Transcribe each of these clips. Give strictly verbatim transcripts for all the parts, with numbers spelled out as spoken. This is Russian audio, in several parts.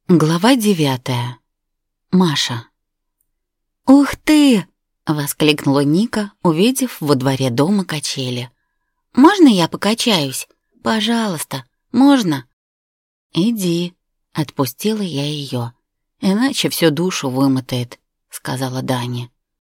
Глава девятая. Маша. «Ух ты!» — воскликнула Ника, увидев во дворе дома качели. «Можно я покачаюсь? Пожалуйста, можно?» «Иди», — отпустила я ее. «Иначе всю душу вымотает», — сказала Даня.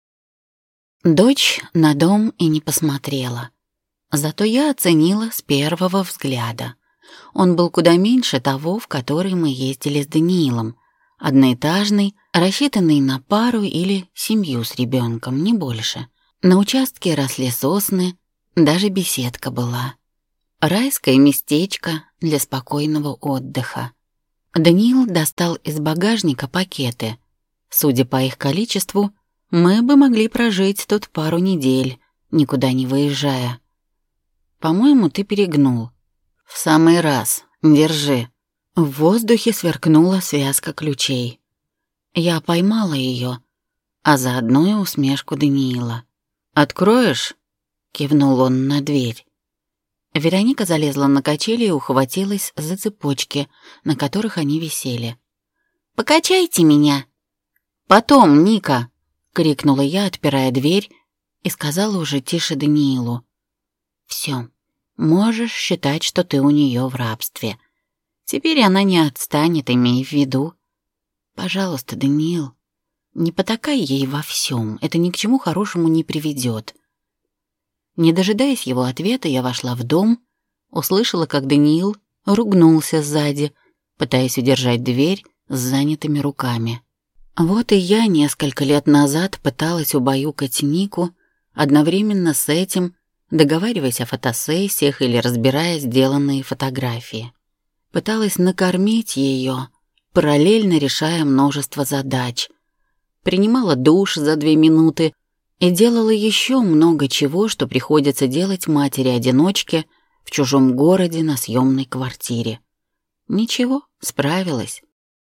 Дочь на дом и не посмотрела. Зато я оценила с первого взгляда. Он был куда меньше того, в который мы ездили с Даниилом. Одноэтажный, рассчитанный на пару или семью с ребенком, не больше. На участке росли сосны, даже беседка была. Райское местечко для спокойного отдыха. Даниил достал из багажника пакеты. Судя по их количеству, мы бы могли прожить тут пару недель, никуда не выезжая. «По-моему, ты перегнул». «В самый раз. Держи». В воздухе сверкнула связка ключей. Я поймала ее, а заодно и усмешку Даниила. «Откроешь?» — кивнул он на дверь. Вероника залезла на качели и ухватилась за цепочки, на которых они висели. «Покачайте меня!» «Потом, Ника!» — крикнула я, отпирая дверь, и сказала уже тише Даниилу. «Все. Можешь считать, что ты у нее в рабстве. Теперь она не отстанет, имей в виду. Пожалуйста, Даниил, не потакай ей во всем, это ни к чему хорошему не приведет». Не дожидаясь его ответа, я вошла в дом, услышала, как Даниил ругнулся сзади, пытаясь удержать дверь с занятыми руками. Вот и я несколько лет назад пыталась убаюкать Нику, одновременно с этим договариваясь о фотосессиях или разбирая сделанные фотографии. Пыталась накормить ее, параллельно решая множество задач. Принимала душ за две минуты и делала еще много чего, что приходится делать матери-одиночке в чужом городе на съемной квартире. Ничего, справилась.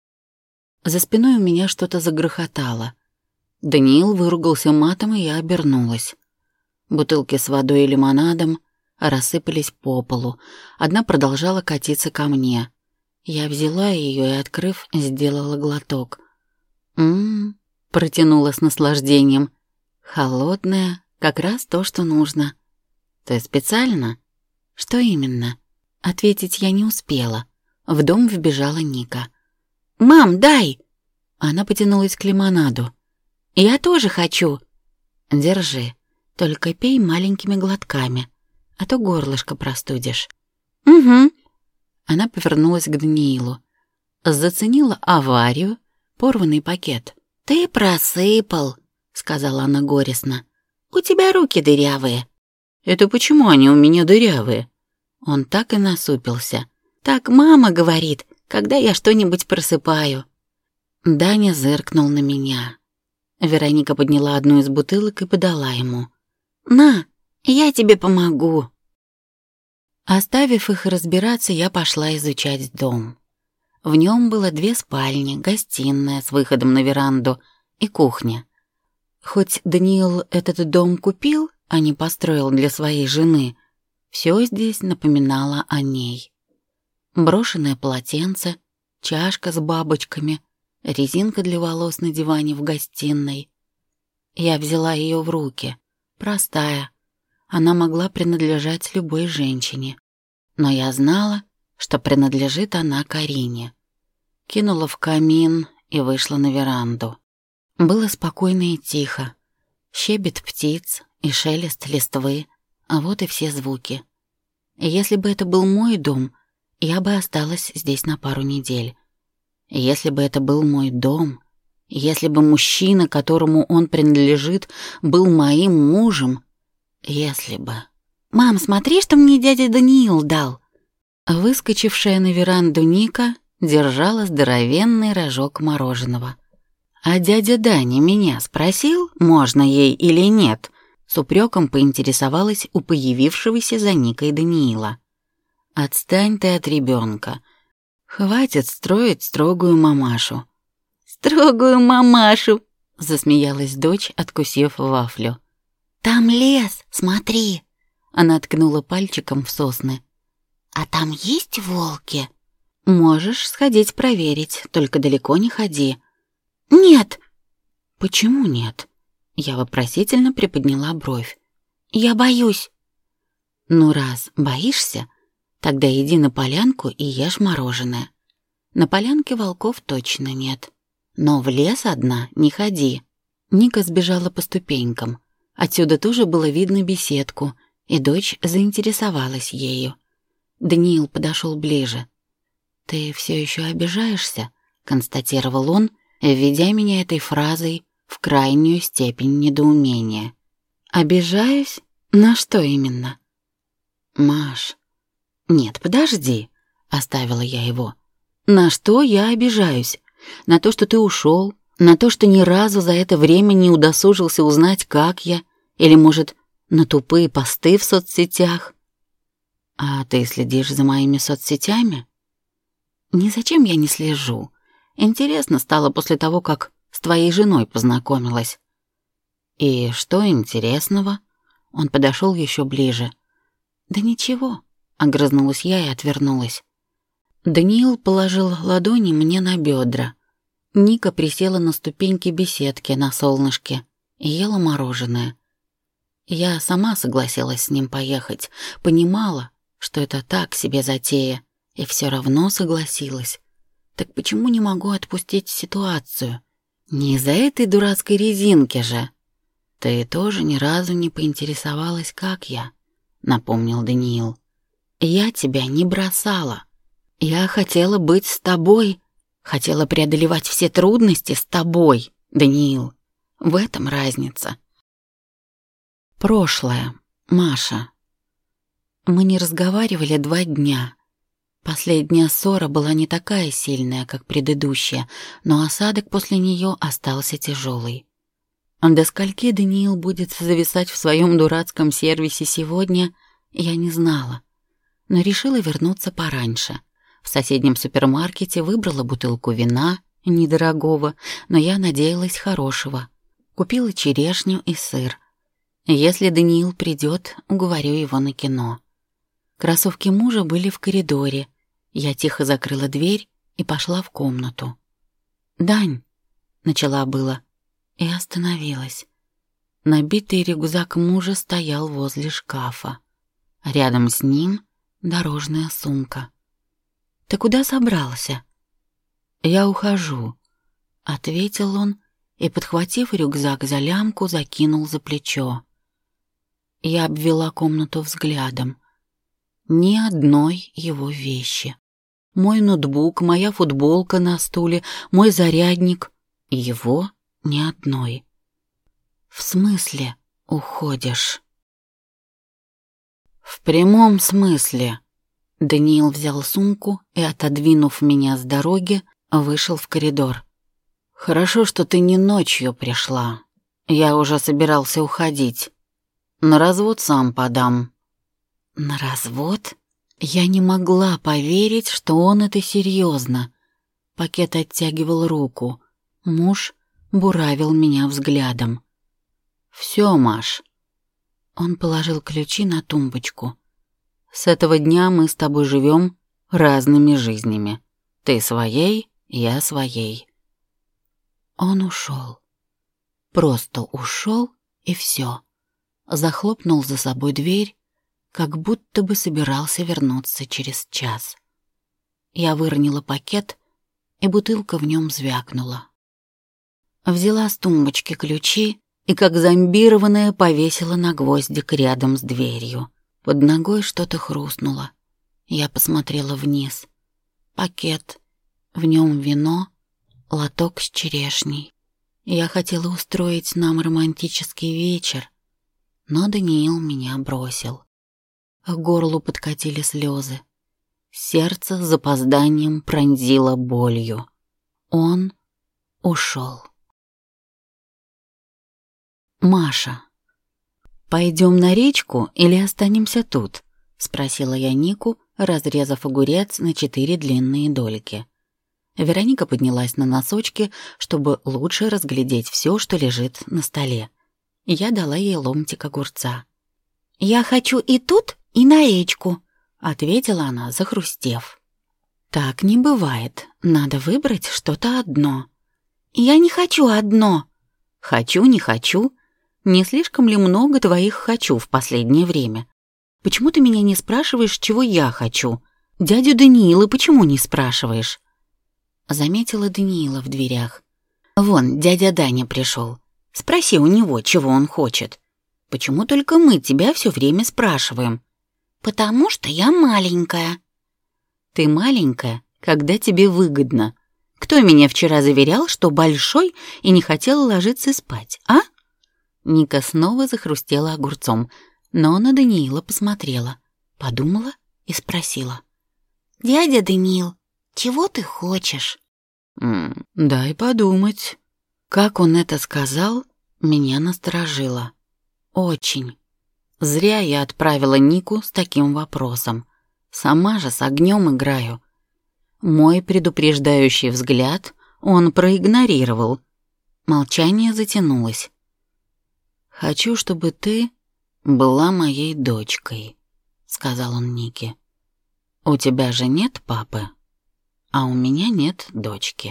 За спиной у меня что-то загрохотало. Даниил выругался матом, и я обернулась. Бутылки с водой и лимонадом рассыпались по полу. Одна продолжала катиться ко мне. Я взяла ее и, открыв, сделала глоток. «М-м-м», протянула с наслаждением. «Холодная, как раз то, что нужно». «Ты специально?» «Что именно?» Ответить я не успела. В дом вбежала Ника. «Мам, дай!» Она потянулась к лимонаду. «Я тоже хочу!» «Держи. Только пей маленькими глотками, а то горлышко простудишь». «Угу». Она повернулась к Даниилу. Заценила аварию, порванный пакет. «Ты просыпал», — сказала она горестно. «У тебя руки дырявые». «Это почему они у меня дырявые?» Он так и насупился. «Так мама говорит, когда я что-нибудь просыпаю». Даня зыркнул на меня. Вероника подняла одну из бутылок и подала ему. «На, я тебе помогу». Оставив их разбираться, я пошла изучать дом. В нем было две спальни, гостиная с выходом на веранду и кухня. Хоть Даниил этот дом купил, а не построил для своей жены, все здесь напоминало о ней. Брошенное полотенце, чашка с бабочками, резинка для волос на диване в гостиной. Я взяла ее в руки. Простая. Она могла принадлежать любой женщине. Но я знала, что принадлежит она Карине. Кинула в камин и вышла на веранду. Было спокойно и тихо. Щебет птиц и шелест листвы, а вот и все звуки. Если бы это был мой дом, я бы осталась здесь на пару недель. Если бы это был мой дом, если бы мужчина, которому он принадлежит, был моим мужем, если бы... «Мам, смотри, что мне дядя Даниил дал!» Выскочившая на веранду Ника держала здоровенный рожок мороженого. «А дядя Даня меня спросил, можно ей или нет?» С упреком поинтересовалась у появившегося за Никой Даниила. «Отстань ты от ребенка. Хватит строить строгую мамашу». «Строгую мамашу!» — засмеялась дочь, откусив вафлю. «Там лес, смотри!» — она ткнула пальчиком в сосны. «А там есть волки?» Можешь сходить проверить, только далеко не ходи». «Нет». «Почему нет?» Я вопросительно приподняла бровь. «Я боюсь». «Ну, раз боишься, тогда иди на полянку и ешь мороженое. На полянке волков точно нет. Но в лес одна не ходи». Ника сбежала по ступенькам. Отсюда тоже было видно беседку, и дочь заинтересовалась ею. Даниил подошел ближе. «Ты все еще обижаешься?» — констатировал он, введя меня этой фразой в крайнюю степень недоумения. «Обижаюсь? На что именно?» «Маш...» «Нет, подожди», — оставила я его. «На что я обижаюсь? На то, что ты ушел? На то, что ни разу за это время не удосужился узнать, как я? Или, может, на тупые посты в соцсетях?» «А ты следишь за моими соцсетями?» «Ни зачем я не слежу. Интересно стало после того, как с твоей женой познакомилась». «И что интересного?» Он подошел еще ближе. «Да ничего», — огрызнулась я и отвернулась. Даниил положил ладони мне на бедра. Ника присела на ступеньки беседки на солнышке и ела мороженое. Я сама согласилась с ним поехать, понимала, что это так себе затея, и все равно согласилась. Так почему не могу отпустить ситуацию? Не из-за этой дурацкой резинки же. «Ты тоже ни разу не поинтересовалась, как я», — напомнил Даниил. «Я тебя не бросала. Я хотела быть с тобой, хотела преодолевать все трудности с тобой, Даниил. В этом разница». Прошлое. Маша. Мы не разговаривали два дня. Последняя ссора была не такая сильная, как предыдущая, но осадок после нее остался тяжелый. До скольки Даниил будет зависать в своем дурацком сервисе сегодня, я не знала, но решила вернуться пораньше. В соседнем супермаркете выбрала бутылку вина, недорогого, но я надеялась хорошего. Купила черешню и сыр. Если Даниил придет, уговорю его на кино. Кроссовки мужа были в коридоре. Я тихо закрыла дверь и пошла в комнату. «Дань», — начала было, и остановилась. Набитый рюкзак мужа стоял возле шкафа. Рядом с ним дорожная сумка. «Ты куда собрался?» «Я ухожу», — ответил он и, подхватив рюкзак за лямку, закинул за плечо. Я обвела комнату взглядом. Ни одной его вещи. Мой ноутбук, моя футболка на стуле, мой зарядник. Его ни одной. «В смысле уходишь?» «В прямом смысле». Даниил взял сумку и, отодвинув меня с дороги, вышел в коридор. «Хорошо, что ты не ночью пришла. Я уже собирался уходить. На развод сам подам». «На развод?» Я не могла поверить, что он это серьезно. Пакет оттягивал руку. Муж буравил меня взглядом. «Все, Маш». Он положил ключи на тумбочку. «С этого дня мы с тобой живем разными жизнями. Ты своей, я своей». Он ушел. Просто ушел, и все. Захлопнул за собой дверь, как будто бы собирался вернуться через час. Я выронила пакет, и бутылка в нем звякнула. Взяла с тумбочки ключи и, как зомбированная, повесила на гвоздик рядом с дверью. Под ногой что-то хрустнуло. Я посмотрела вниз. Пакет, в нем вино, лоток с черешней. Я хотела устроить нам романтический вечер, но Даниил меня бросил. К горлу подкатили слезы. Сердце с запозданием пронзило болью. Он ушел. Маша. «Пойдем на речку или останемся тут?» — спросила я Нику, разрезав огурец на четыре длинные дольки. Вероника поднялась на носочки, чтобы лучше разглядеть все, что лежит на столе. Я дала ей ломтик огурца. «Я хочу и тут, и на речку», — ответила она, захрустев. Так не бывает. Надо выбрать что-то одно. Я не хочу одно. Хочу, не хочу. Не слишком ли много твоих «хочу» в последнее время? Почему ты меня не спрашиваешь, чего я хочу? Дядю Даниила почему не спрашиваешь? Заметила Даниила в дверях. Вон, дядя Даня пришел. Спроси у него, чего он хочет. Почему только мы тебя все время спрашиваем? Потому что я маленькая. Ты маленькая, когда тебе выгодно. Кто меня вчера заверял, что большой и не хотел ложиться спать, а? Ника снова захрустела огурцом, но на Даниила посмотрела, подумала и спросила. «Дядя Даниил, чего ты хочешь?» М, «Дай подумать». Как он это сказал, меня насторожило. Очень. Зря я отправила Нику с таким вопросом. Сама же с огнем играю. Мой предупреждающий взгляд он проигнорировал. Молчание затянулось. «Хочу, чтобы ты была моей дочкой», — сказал он Нике. «У тебя же нет папы, а у меня нет дочки».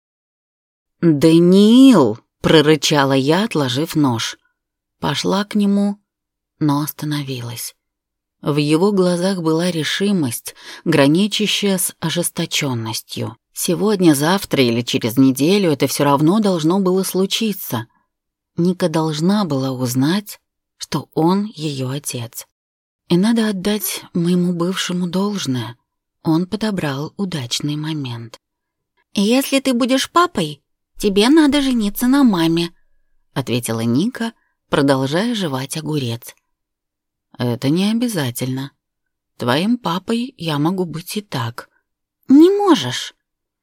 «Даниил!» — прорычала я, отложив нож. Пошла к нему, но остановилась. В его глазах была решимость, граничащая с ожесточенностью. Сегодня, завтра или через неделю это все равно должно было случиться. Ника должна была узнать, что он ее отец. И надо отдать моему бывшему должное. Он подобрал удачный момент. «Если ты будешь папой, тебе надо жениться на маме», — ответила Ника, продолжая жевать огурец. «Это не обязательно. Твоим папой я могу быть и так». «Не можешь».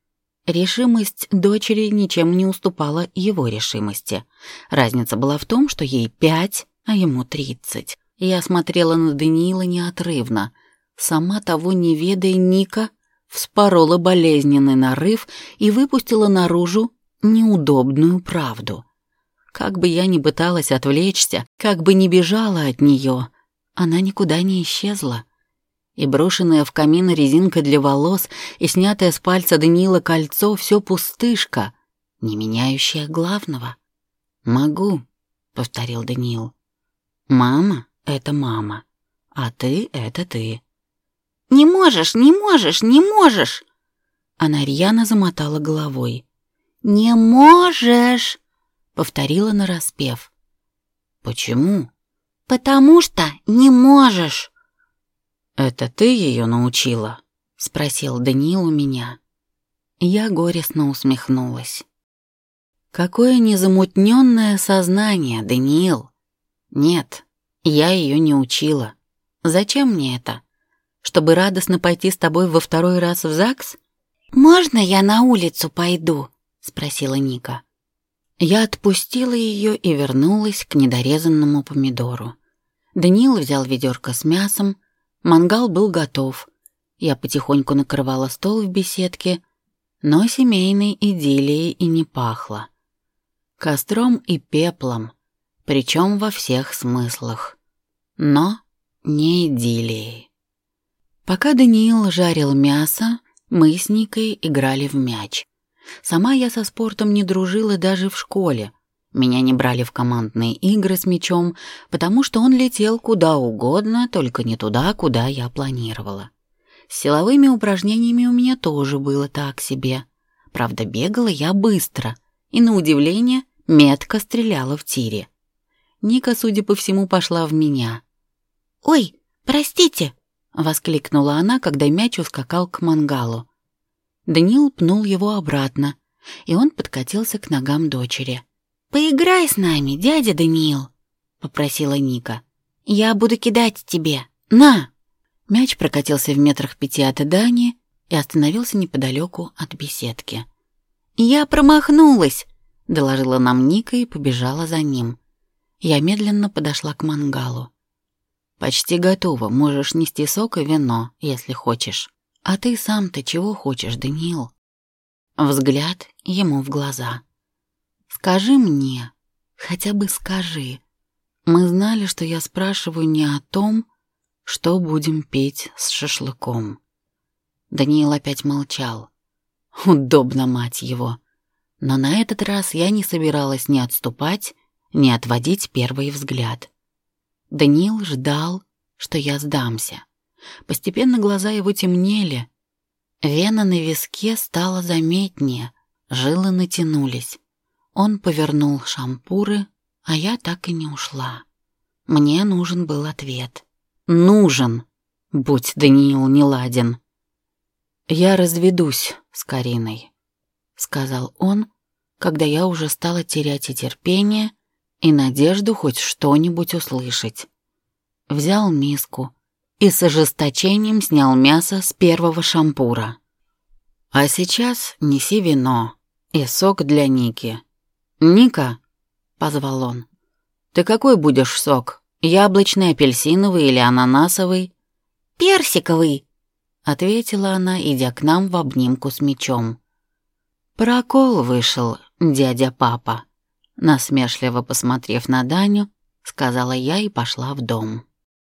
Решимость дочери ничем не уступала его решимости. Разница была в том, что ей пять, а ему тридцать. Я смотрела на Даниила неотрывно. Сама того не ведая, Ника вспорола болезненный нарыв и выпустила наружу неудобную правду. Как бы я ни пыталась отвлечься, как бы ни бежала от нее, она никуда не исчезла. И брошенная в камин резинка для волос, и снятое с пальца Даниила кольцо — все пустышка, не меняющая главного. «Могу», — повторил Даниил. «Мама — это мама, а ты — это ты». «Не можешь, не можешь, не можешь!» Она рьяно замотала головой. «Не можешь!» — повторила нараспев. «Почему?» «Потому что не можешь!» «Это ты ее научила?» — спросил Даниил у меня. Я горестно усмехнулась. «Какое незамутненное сознание, Даниил! Нет, я ее не учила. Зачем мне это? Чтобы радостно пойти с тобой во второй раз в ЗАГС?» «Можно я на улицу пойду?» — спросила Ника. Я отпустила ее и вернулась к недорезанному помидору. Даниил взял ведерко с мясом. Мангал был готов. Я потихоньку накрывала стол в беседке, но семейной идиллией и не пахло. Костром и пеплом, причем во всех смыслах. Но не идиллией. Пока Даниил жарил мясо, мы с Никой играли в мяч. Сама я со спортом не дружила даже в школе. Меня не брали в командные игры с мячом, потому что он летел куда угодно, только не туда, куда я планировала. С силовыми упражнениями у меня тоже было так себе. Правда, бегала я быстро и, на удивление, метко стреляла в тире. Ника, судя по всему, пошла в меня. «Ой, простите!» — воскликнула она, когда мяч ускакал к мангалу. Даниил пнул его обратно, и он подкатился к ногам дочери. «Поиграй с нами, дядя Даниил», — попросила Ника. «Я буду кидать тебе. На!» Мяч прокатился в метрах пяти от Дани и остановился неподалеку от беседки. «Я промахнулась», — доложила нам Ника и побежала за ним. Я медленно подошла к мангалу. «Почти готово, можешь нести сок и вино, если хочешь. А ты сам-то чего хочешь, Даниил?» Взгляд ему в глаза. «Скажи мне, хотя бы скажи». Мы знали, что я спрашиваю не о том, что будем петь с шашлыком. Даниил опять молчал. Удобно, мать его. Но на этот раз я не собиралась ни отступать, ни отводить первый взгляд. Даниил ждал, что я сдамся. Постепенно глаза его темнели. Вена на виске стала заметнее, жилы натянулись. Он повернул шампуры, а я так и не ушла. Мне нужен был ответ. Нужен, будь Даниил неладен. «Я разведусь с Кариной», — сказал он, когда я уже стала терять и терпение, и надежду хоть что-нибудь услышать. Взял миску и с ожесточением снял мясо с первого шампура. «А сейчас неси вино и сок для Ники». «Ника», — позвал он, — «ты какой будешь сок? Яблочный, апельсиновый или ананасовый?» «Персиковый», — ответила она, идя к нам в обнимку с мечом. «Прокол вышел, дядя-папа», — насмешливо посмотрев на Даню, сказала я и пошла в дом.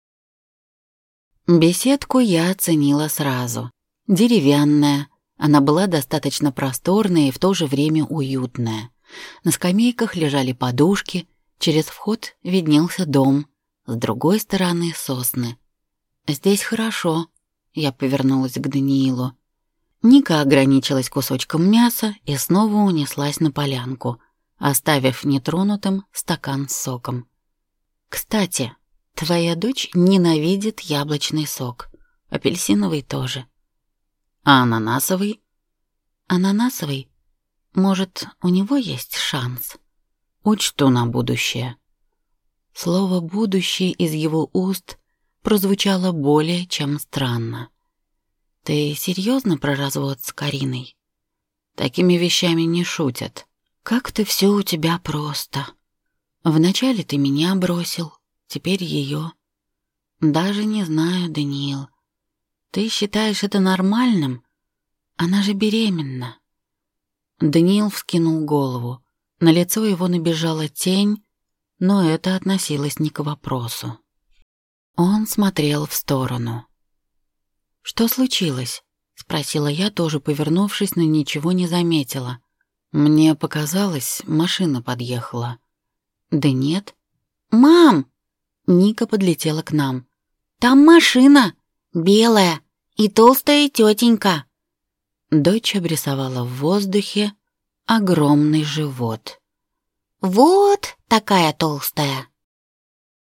Беседку я оценила сразу. Деревянная, она была достаточно просторная и в то же время уютная. На скамейках лежали подушки, через вход виднелся дом, с другой стороны сосны. «Здесь хорошо», — я повернулась к Даниилу. Ника ограничилась кусочком мяса и снова унеслась на полянку, оставив нетронутым стакан с соком. «Кстати, твоя дочь ненавидит яблочный сок, апельсиновый тоже. А ананасовый?» «Ананасовый? Может, у него есть шанс?» «Учту на будущее». Слово «будущее» из его уст прозвучало более чем странно. «Ты серьезно про развод с Кариной? Такими вещами не шутят. Как-то все у тебя просто. Вначале ты меня бросил, теперь ее. Даже не знаю, Даниил. Ты считаешь это нормальным? Она же беременна». Даниил вскинул голову. На лицо его набежала тень, но это относилось не к вопросу. Он смотрел в сторону. «Что случилось?» — спросила я, тоже повернувшись, но ничего не заметила. Мне показалось, машина подъехала. «Да нет». «Мам!» — Ника подлетела к нам. «Там машина! Белая и толстая тетенька!» Дочь обрисовала в воздухе огромный живот. «Вот такая толстая!»